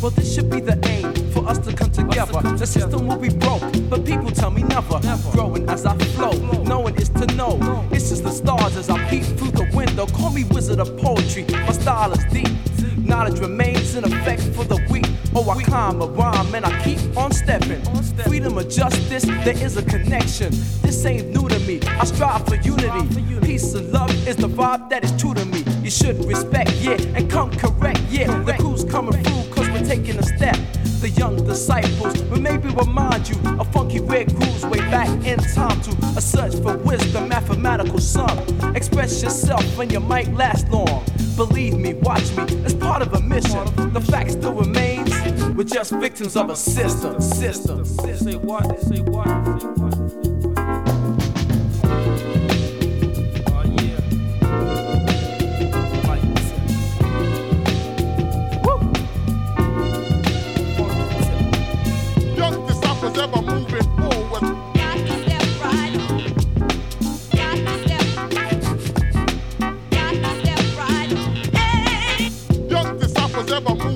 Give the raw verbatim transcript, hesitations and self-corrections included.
Well, this should be the aim for us to come together. The system will be broke, but people tell me never. Growing as I flow, knowing is to know. It's just the stars as I peep through the window. Call me wizard of poetry, my style is deep. Knowledge remains in effect for the weak. Oh, I climb a rhyme and I keep on stepping. Freedom of justice, there is a connection. This ain't new to me, I strive for unity. Peace and love is the vibe that is true to me. You should respect, yeah, and come correct, yeah. The crew's coming through cause we're taking a step. The young disciples will maybe remind you of funky red grooves way back in time to a search for wisdom, mathematical sum. Express yourself when you might last long. Believe me, watch me, it's part of a mission. The fact still remains, we're just victims of a system. System. Say what? Say what? Say what? Ever moving forward. Got to step right on. Got to step. Got to step right on. Hey. Young disciples ever moving